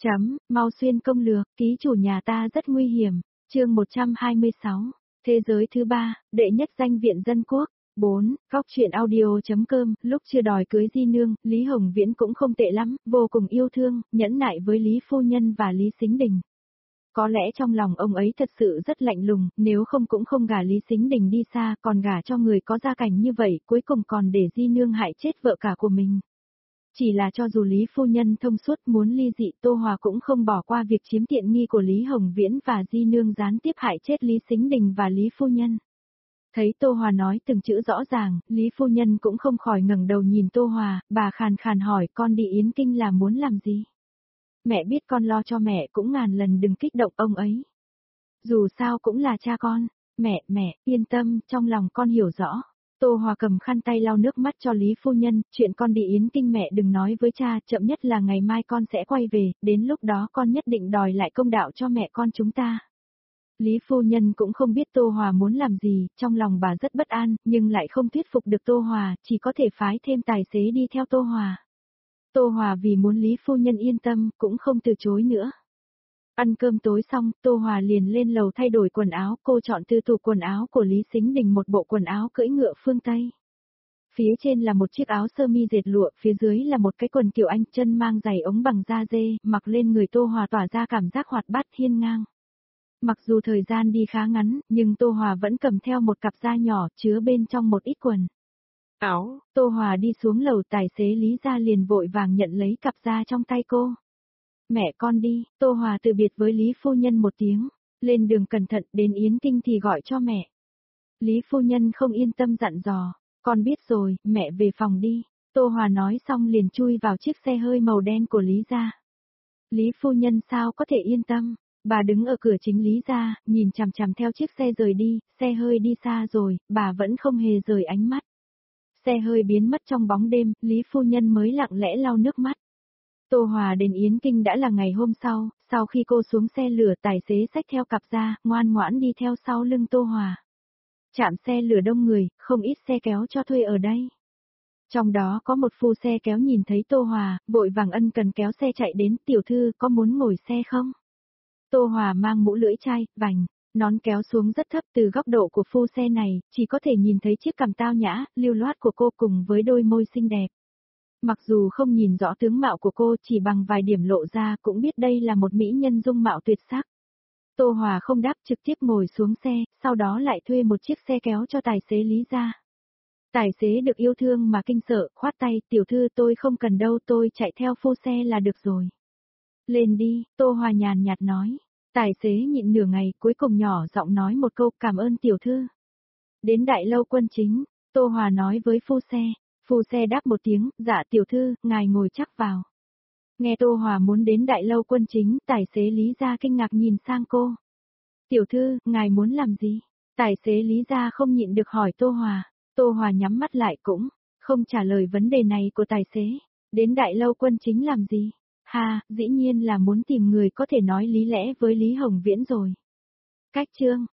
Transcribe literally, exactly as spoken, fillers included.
Chấm, mau xuyên công lược, ký chủ nhà ta rất nguy hiểm. Chương một trăm hai mươi sáu. Thế giới thứ ba, đệ nhất danh viện dân quốc. bốn. Góc truyện audio.com, lúc chưa đòi cưới Di Nương, Lý Hồng Viễn cũng không tệ lắm, vô cùng yêu thương, nhẫn nại với Lý Phu Nhân và Lý Sính Đình. Có lẽ trong lòng ông ấy thật sự rất lạnh lùng, nếu không cũng không gả Lý Sính Đình đi xa, còn gả cho người có gia cảnh như vậy, cuối cùng còn để Di Nương hại chết vợ cả của mình. Chỉ là cho dù Lý Phu Nhân thông suốt muốn ly dị, Tô Hòa cũng không bỏ qua việc chiếm tiện nghi của Lý Hồng Viễn và Di Nương gián tiếp hại chết Lý Sính Đình và Lý Phu Nhân. Thấy Tô Hòa nói từng chữ rõ ràng, Lý Phu Nhân cũng không khỏi ngẩng đầu nhìn Tô Hòa, bà khàn khàn hỏi con đi Yến Kinh là muốn làm gì? Mẹ biết con lo cho mẹ cũng ngàn lần đừng kích động ông ấy. Dù sao cũng là cha con, mẹ, mẹ, yên tâm, trong lòng con hiểu rõ. Tô Hòa cầm khăn tay lau nước mắt cho Lý Phu Nhân, chuyện con đi Yến Kinh mẹ đừng nói với cha, chậm nhất là ngày mai con sẽ quay về, đến lúc đó con nhất định đòi lại công đạo cho mẹ con chúng ta. Lý Phu Nhân cũng không biết Tô Hòa muốn làm gì, trong lòng bà rất bất an, nhưng lại không thuyết phục được Tô Hòa, chỉ có thể phái thêm tài xế đi theo Tô Hòa. Tô Hòa vì muốn Lý Phu Nhân yên tâm, cũng không từ chối nữa. Ăn cơm tối xong, Tô Hòa liền lên lầu thay đổi quần áo, cô chọn từ tủ quần áo của Lý Sính Đình một bộ quần áo cưỡi ngựa phương Tây. Phía trên là một chiếc áo sơ mi dệt lụa, phía dưới là một cái quần kiểu Anh, chân mang giày ống bằng da dê, mặc lên người Tô Hòa tỏa ra cảm giác hoạt bát hiên ngang. Mặc dù thời gian đi khá ngắn, nhưng Tô Hòa vẫn cầm theo một cặp da nhỏ, chứa bên trong một ít quần áo. Tô Hòa đi xuống lầu, tài xế Lý gia liền vội vàng nhận lấy cặp da trong tay cô. Mẹ con đi, Tô Hòa từ biệt với Lý Phu Nhân một tiếng, lên đường cẩn thận, đến Yến Kinh thì gọi cho mẹ. Lý Phu Nhân không yên tâm dặn dò, con biết rồi, mẹ về phòng đi. Tô Hòa nói xong liền chui vào chiếc xe hơi màu đen của Lý gia. Lý Phu Nhân sao có thể yên tâm, bà đứng ở cửa chính Lý gia, nhìn chằm chằm theo chiếc xe rời đi, xe hơi đi xa rồi, bà vẫn không hề rời ánh mắt. Xe hơi biến mất trong bóng đêm, Lý Phu Nhân mới lặng lẽ lau nước mắt. Tô Hòa đến Yến Kinh đã là ngày hôm sau, sau khi cô xuống xe lửa, tài xế xách theo cặp da, ngoan ngoãn đi theo sau lưng Tô Hòa. Trạm xe lửa đông người, không ít xe kéo cho thuê ở đây. Trong đó có một phu xe kéo nhìn thấy Tô Hòa, vội vàng ân cần kéo xe chạy đến, tiểu thư có muốn ngồi xe không? Tô Hòa mang mũ lưỡi chai, vành, nón kéo xuống rất thấp, từ góc độ của phu xe này, chỉ có thể nhìn thấy chiếc cằm tao nhã, lưu loát của cô cùng với đôi môi xinh đẹp. Mặc dù không nhìn rõ tướng mạo của cô, chỉ bằng vài điểm lộ ra cũng biết đây là một mỹ nhân dung mạo tuyệt sắc. Tô Hòa không đáp, trực tiếp ngồi xuống xe, sau đó lại thuê một chiếc xe kéo cho tài xế Lý gia. Tài xế được yêu thương mà kinh sợ, khoát tay, tiểu thư tôi không cần đâu, tôi chạy theo phu xe là được rồi. Lên đi, Tô Hòa nhàn nhạt nói. Tài xế nhịn nửa ngày, cuối cùng nhỏ giọng nói một câu, cảm ơn tiểu thư. Đến Đại Lâu Quân Chính, Tô Hòa nói với phu xe. Phu xe đáp một tiếng, dạ tiểu thư, ngài ngồi chắc vào. Nghe Tô Hòa muốn đến Đại Lâu Quân Chính, tài xế Lý gia kinh ngạc nhìn sang cô. Tiểu thư, ngài muốn làm gì? Tài xế Lý gia không nhịn được hỏi Tô Hòa. Tô Hòa nhắm mắt lại cũng không trả lời vấn đề này của tài xế. Đến Đại Lâu Quân Chính làm gì? Ha, dĩ nhiên là muốn tìm người có thể nói lý lẽ với Lý Hồng Viễn rồi. Cách chương